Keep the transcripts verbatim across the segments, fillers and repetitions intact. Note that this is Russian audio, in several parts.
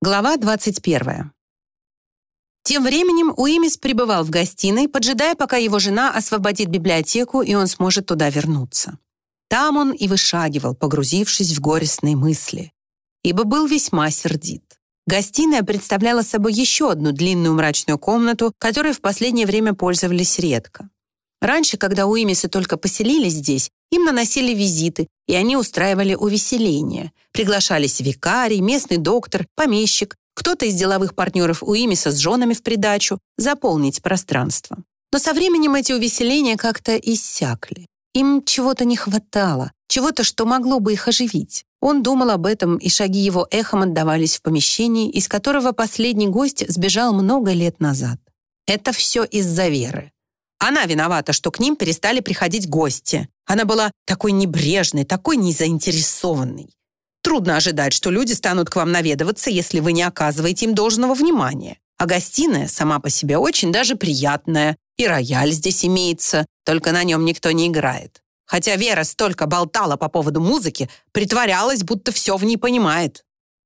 Глава двадцать первая. Тем временем Уимис пребывал в гостиной, поджидая, пока его жена освободит библиотеку, и он сможет туда вернуться. Там он и вышагивал, погрузившись в горестные мысли, ибо был весьма сердит. Гостиная представляла собой еще одну длинную мрачную комнату, которой в последнее время пользовались редко. Раньше, когда Уимисы только поселились здесь, им наносили визиты, и они устраивали увеселения. Приглашались викарий, местный доктор, помещик, кто-то из деловых партнеров Уимиса с женами в придачу, заполнить пространство. Но со временем эти увеселения как-то иссякли. Им чего-то не хватало, чего-то, что могло бы их оживить. Он думал об этом, и шаги его эхом отдавались в помещении, из которого последний гость сбежал много лет назад. Это все из-за Веры. Она виновата, что к ним перестали приходить гости. Она была такой небрежной, такой незаинтересованной. Трудно ожидать, что люди станут к вам наведываться, если вы не оказываете им должного внимания. А гостиная сама по себе очень даже приятная. И рояль здесь имеется, только на нем никто не играет. Хотя Вера столько болтала по поводу музыки, притворялась, будто все в ней понимает.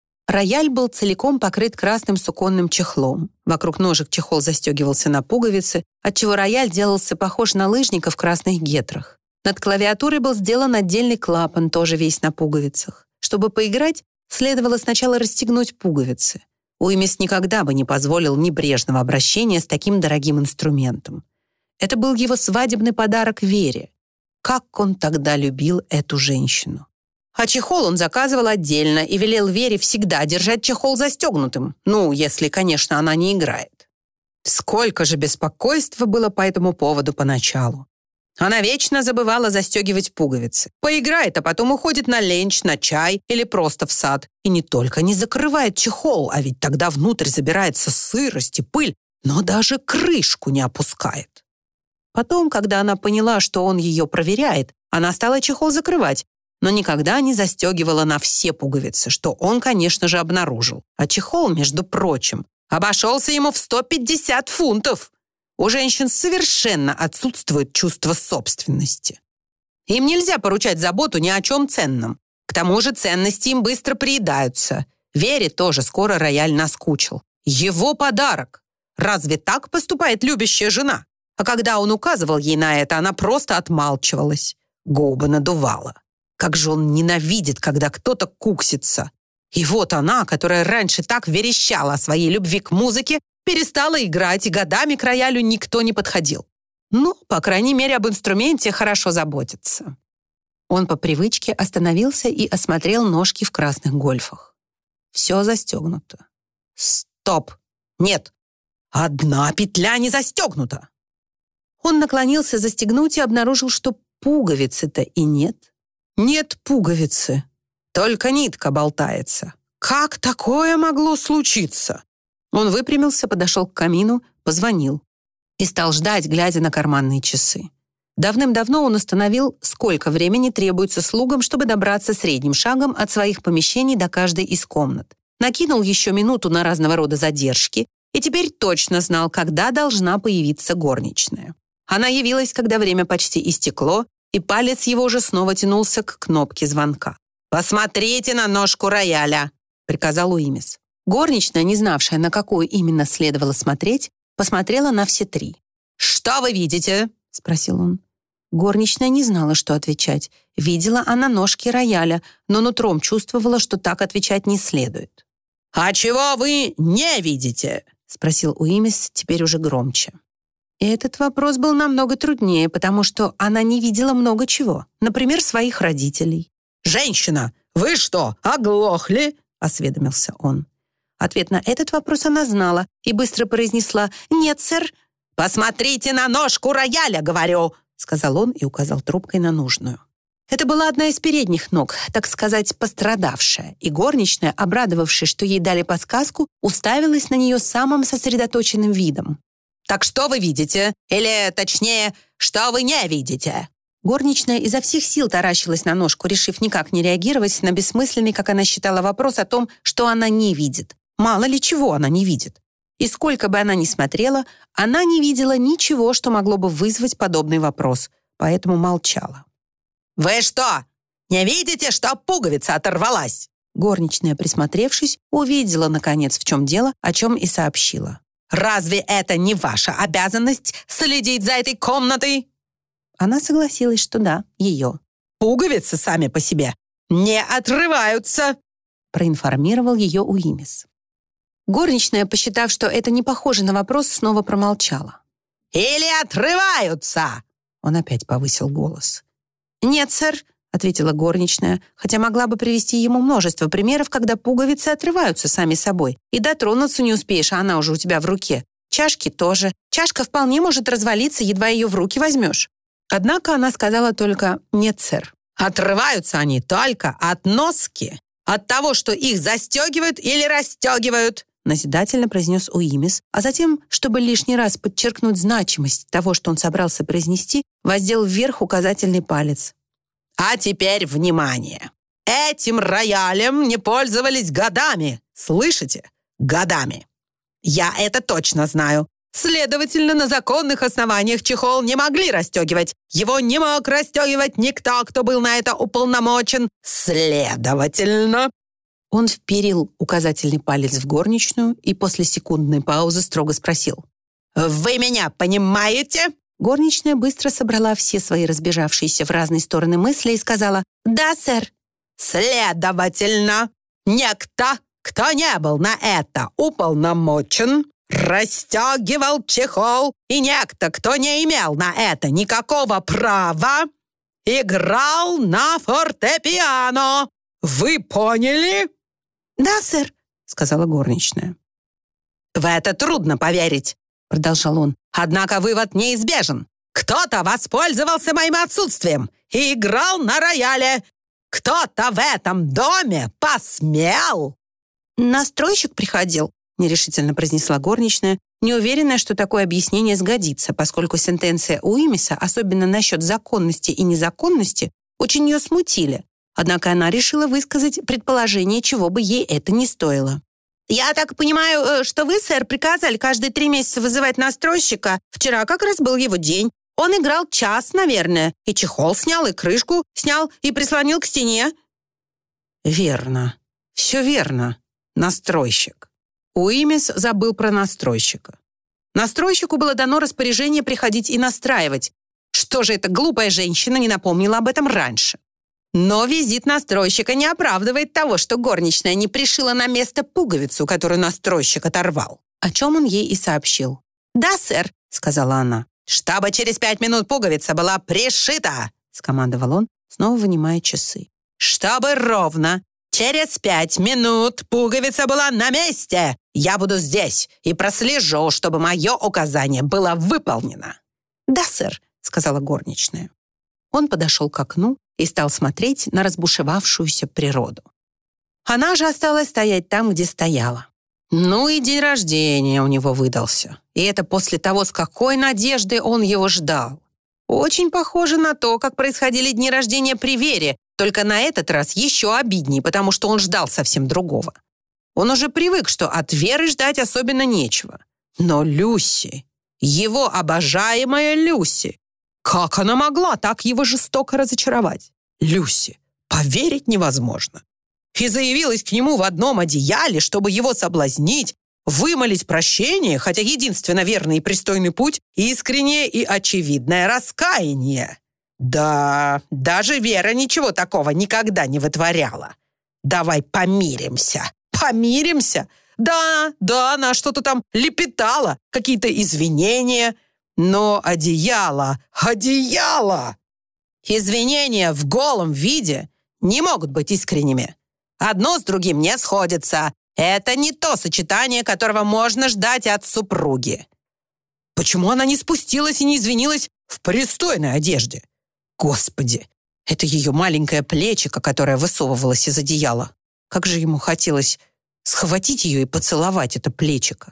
Рояль был целиком покрыт красным суконным чехлом. Вокруг ножек чехол застегивался на пуговицы, отчего рояль делался похож на лыжника в красных гетрах. Над клавиатурой был сделан отдельный клапан, тоже весь на пуговицах. Чтобы поиграть, следовало сначала расстегнуть пуговицы. Уимис никогда бы не позволил небрежного обращения с таким дорогим инструментом. Это был его свадебный подарок Вере. Как он тогда любил эту женщину. А чехол он заказывал отдельно и велел Вере всегда держать чехол застегнутым. Ну, если, конечно, она не играет. Сколько же беспокойства было по этому поводу поначалу. Она вечно забывала застегивать пуговицы. Поиграет, а потом уходит на ленч, на чай или просто в сад. И не только не закрывает чехол, а ведь тогда внутрь забирается сырость и пыль, но даже крышку не опускает. Потом, когда она поняла, что он ее проверяет, она стала чехол закрывать, но никогда не застегивала на все пуговицы, что он, конечно же, обнаружил. А чехол, между прочим, обошелся ему в сто пятьдесят фунтов. У женщин совершенно отсутствует чувство собственности. Им нельзя поручать заботу ни о чем ценном. К тому же ценности им быстро приедаются. Вере тоже скоро рояль наскучил. Его подарок. Разве так поступает любящая жена? А когда он указывал ей на это, она просто отмалчивалась. Губы надувала. Как же он ненавидит, когда кто-то куксится. И вот она, которая раньше так верещала о своей любви к музыке, перестала играть, и годами к роялю никто не подходил. Ну, по крайней мере, об инструменте хорошо заботятся. Он по привычке остановился и осмотрел ножки в красных гольфах. Все застегнуто. Стоп! Нет! Одна петля не застегнута! Он наклонился застегнуть и обнаружил, что пуговицы-то и нет. Нет пуговицы, только нитка болтается. Как такое могло случиться? Он выпрямился, подошел к камину, позвонил и стал ждать, глядя на карманные часы. Давным-давно он установил, сколько времени требуется слугам, чтобы добраться средним шагом от своих помещений до каждой из комнат. Накинул еще минуту на разного рода задержки и теперь точно знал, когда должна появиться горничная. Она явилась, когда время почти истекло, и палец его уже снова тянулся к кнопке звонка. «Посмотрите на ножку рояля», — приказал Уимис. Горничная, не знавшая, на какую именно следовало смотреть, посмотрела на все три. «Что вы видите?» — спросил он. Горничная не знала, что отвечать. Видела она ножки рояля, но нутром чувствовала, что так отвечать не следует. «А чего вы не видите?» — спросил Уимис теперь уже громче. И этот вопрос был намного труднее, потому что она не видела много чего. Например, своих родителей. «Женщина, вы что, оглохли?» — осведомился он. Ответ на этот вопрос она знала и быстро произнесла: «Нет, сэр». «Посмотрите на ножку рояля, говорю», — сказал он и указал трубкой на нужную. Это была одна из передних ног, так сказать, пострадавшая, и горничная, обрадовавшись, что ей дали подсказку, уставилась на нее самым сосредоточенным видом. «Так что вы видите? Или, точнее, что вы не видите?» Горничная изо всех сил таращилась на ножку, решив никак не реагировать на бессмысленный, как она считала, вопрос о том, что она не видит. Мало ли чего она не видит. И сколько бы она ни смотрела, она не видела ничего, что могло бы вызвать подобный вопрос, поэтому молчала. «Вы что, не видите, что пуговица оторвалась?» Горничная, присмотревшись, увидела, наконец, в чем дело, о чем и сообщила. «Разве это не ваша обязанность следить за этой комнатой?» Она согласилась, что да, ее. «Пуговицы сами по себе не отрываются», проинформировал ее Уимис. Горничная, посчитав, что это не похоже на вопрос, снова промолчала. «Или отрываются?» Он опять повысил голос. «Нет, сэр», — ответила горничная, хотя могла бы привести ему множество примеров, когда пуговицы отрываются сами собой. И дотронуться не успеешь, а она уже у тебя в руке. Чашки тоже. Чашка вполне может развалиться, едва ее в руки возьмешь. Однако она сказала только «нет, сэр». «Отрываются они только от носки, от того, что их застегивают или расстегивают», назидательно произнес Уимис, а затем, чтобы лишний раз подчеркнуть значимость того, что он собрался произнести, воздел вверх указательный палец. «А теперь внимание! Этим роялем не пользовались годами, слышите? Годами. Я это точно знаю. Следовательно, на законных основаниях чехол не могли расстегивать. Его не мог расстегивать никто, кто был на это уполномочен. Следовательно...» Он вперил указательный палец в горничную и после секундной паузы строго спросил. «Вы меня понимаете?» Горничная быстро собрала все свои разбежавшиеся в разные стороны мысли и сказала «Да, сэр». «Следовательно, некто, кто не был на это уполномочен, расстегивал чехол, и некто, кто не имел на это никакого права, играл на фортепиано. Вы поняли?» «Да, сэр», — сказала горничная. «В это трудно поверить», — продолжал он. «Однако вывод неизбежен. Кто-то воспользовался моим отсутствием и играл на рояле. Кто-то в этом доме посмел». «Настройщик приходил», — нерешительно произнесла горничная, неуверенная, что такое объяснение сгодится, поскольку сентенция Уимиса, особенно насчет законности и незаконности, очень ее смутили. Однако она решила высказать предположение, чего бы ей это ни стоило. «Я так понимаю, что вы, сэр, приказали каждые три месяца вызывать настройщика. Вчера как раз был его день. Он играл час, наверное, и чехол снял, и крышку снял, и прислонил к стене». «Верно. Все верно. Настройщик». Уимис забыл про настройщика. Настройщику было дано распоряжение приходить и настраивать. Что же эта глупая женщина не напомнила об этом раньше? Но визит настройщика не оправдывает того, что горничная не пришила на место пуговицу, которую настройщик оторвал. О чем он ей и сообщил. «Да, сэр», — сказала она. «Чтобы через пять минут пуговица была пришита», — скомандовал он, снова вынимая часы. «Чтобы ровно через пять минут пуговица была на месте. Я буду здесь и прослежу, чтобы мое указание было выполнено». «Да, сэр», — сказала горничная. Он подошел к окну и стал смотреть на разбушевавшуюся природу. Она же осталась стоять там, где стояла. Ну и день рождения у него выдался. И это после того, с какой надеждой он его ждал. Очень похоже на то, как происходили дни рождения при Вере, только на этот раз еще обиднее, потому что он ждал совсем другого. Он уже привык, что от Веры ждать особенно нечего. Но Люси, его обожаемая Люси, как она могла так его жестоко разочаровать? Люси, поверить невозможно. И заявилась к нему в одном одеяле, чтобы его соблазнить, вымолить прощение, хотя единственно верный и пристойный путь — искреннее и очевидное раскаяние. Да, даже Вера ничего такого никогда не вытворяла. Давай помиримся. Помиримся? Да, да, она что-то там лепетала, какие-то извинения. Но одеяло, одеяло! Извинения в голом виде не могут быть искренними. Одно с другим не сходится. Это не то сочетание, которого можно ждать от супруги. Почему она не спустилась и не извинилась в пристойной одежде? Господи, это ее маленькое плечико, которое высовывалось из одеяла. Как же ему хотелось схватить ее и поцеловать это плечико.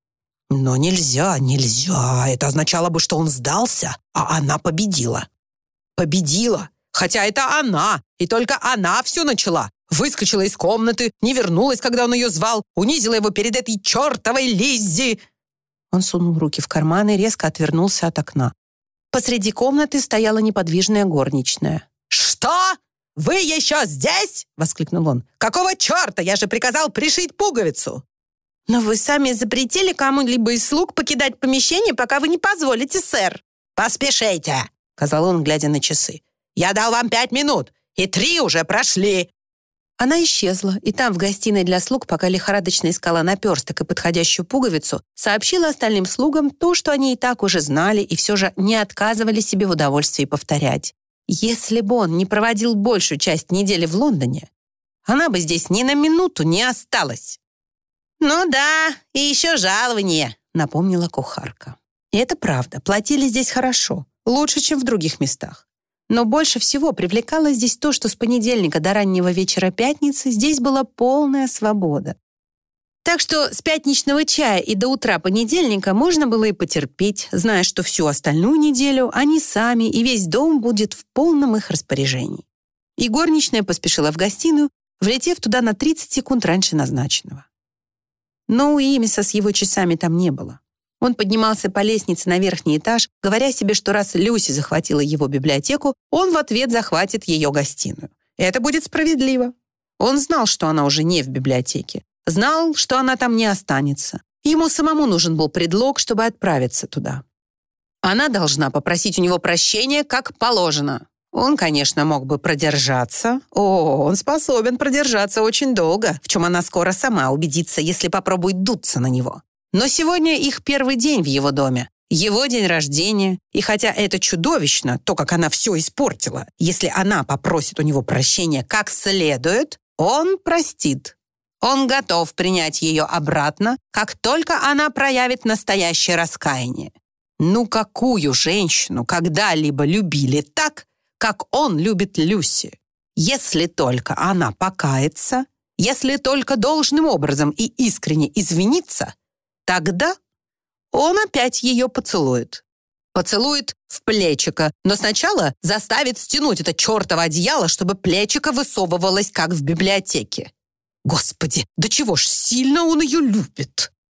Но нельзя, нельзя. Это означало бы, что он сдался, а она победила. Победила, хотя это она, и только она все начала. Выскочила из комнаты, не вернулась, когда он ее звал, унизила его перед этой чертовой Лиззи. Он сунул руки в карманы и резко отвернулся от окна. Посреди комнаты стояла неподвижная горничная. «Что? «Вы еще здесь?» — воскликнул он. «Какого черта? Я же приказал пришить пуговицу!» «Но вы сами запретили кому-либо из слуг покидать помещение, пока вы не позволите, сэр». «Поспешите!» — сказал он, глядя на часы. «Я дал вам пять минут, и три уже прошли!» Она исчезла, и там, в гостиной для слуг, пока лихорадочно искала наперсток и подходящую пуговицу, сообщила остальным слугам то, что они и так уже знали, и все же не отказывали себе в удовольствии повторять. Если бы он не проводил большую часть недели в Лондоне, она бы здесь ни на минуту не осталась. «Ну да, и еще жалование», — напомнила кухарка. И это правда, платили здесь хорошо, лучше, чем в других местах. Но больше всего привлекало здесь то, что с понедельника до раннего вечера пятницы здесь была полная свобода. Так что с пятничного чая и до утра понедельника можно было и потерпеть, зная, что всю остальную неделю они сами и весь дом будет в полном их распоряжении. И горничная поспешила в гостиную, влетев туда на тридцать секунд раньше назначенного. Но у Уимиса с его часами там не было. Он поднимался по лестнице на верхний этаж, говоря себе, что раз Люси захватила его библиотеку, он в ответ захватит ее гостиную. Это будет справедливо. Он знал, что она уже не в библиотеке. Знал, что она там не останется. Ему самому нужен был предлог, чтобы отправиться туда. Она должна попросить у него прощения, как положено. Он, конечно, мог бы продержаться. О, он способен продержаться очень долго, в чем она скоро сама убедится, если попробует дуться на него. Но сегодня их первый день в его доме, его день рождения, и хотя это чудовищно, то, как она все испортила, если она попросит у него прощения как следует, он простит. Он готов принять ее обратно, как только она проявит настоящее раскаяние. Ну, какую женщину когда-либо любили так, как он любит Люси? Если только она покается, если только должным образом и искренне извинится, тогда он опять ее поцелует. Поцелует в плечико, но сначала заставит стянуть это чертово одеяло, чтобы плечико высовывалось, как в библиотеке. Господи, да чего ж сильно он ее любит!